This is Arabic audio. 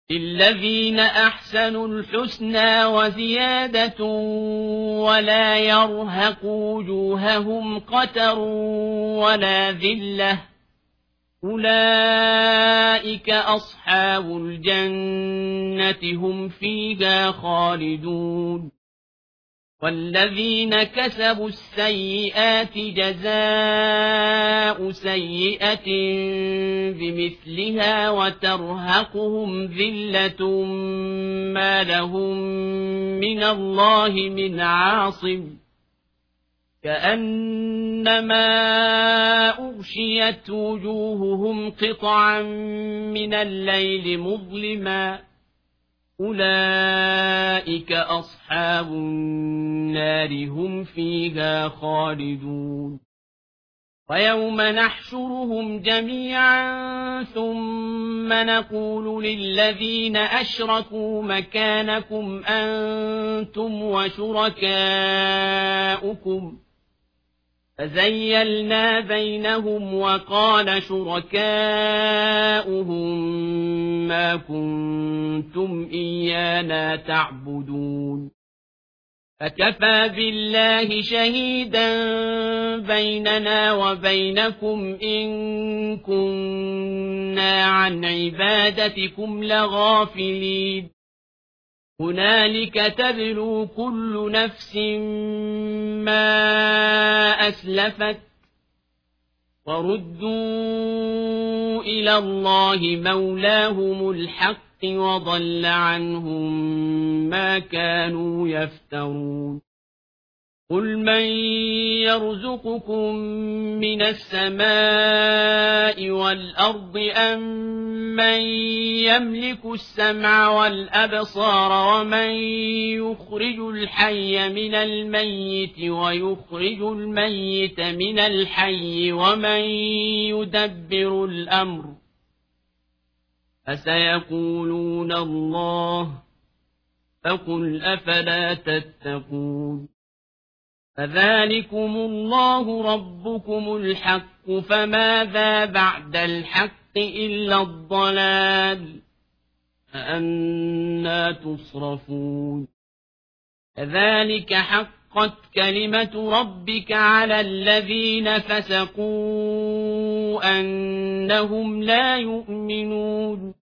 للذين أحسنوا الحسنى وزيادة ولا يرهق وجوههم قتر ولا ذلة أولئك أصحاب الجنة هم فيها خالدون والذين كسبوا السيئات جزاء سيئة بمثلها وترهقهم ذلة ما لهم من الله من عاصم كأنما أغشيت وجوههم قطعا من الليل مظلما أولئك أصحاب النار هم فيها خالدون ويوم نحشرهم جميعا ثم نقول للذين أشركوا مكانكم أنتم وشركاؤكم فزيلنا بينهم وقال شركاؤهم ما كنتم إيانا تعبدون فكفى بالله شهيدا بيننا وبينكم إن كنا عن عبادتكم لغافلين هنالك تبلو كل نفس ما أسلفت وردوا إلى الله مولاهم الحق وضل عنهم ما كانوا يفترون قل من يرزقكم من السماء والأرض أم من يملك السمع والأبصار ومن يخرج الحي من الميت ويخرج الميت من الحي ومن يدبر الأمر فسيقولون الله فقل أفلا تتقون فذلكم الله ربكم الحق فماذا بعد الحق إلا الضلال فأنى تصرفون كذلك حقت كلمة ربك على الذين فسقوا أنهم لا يؤمنون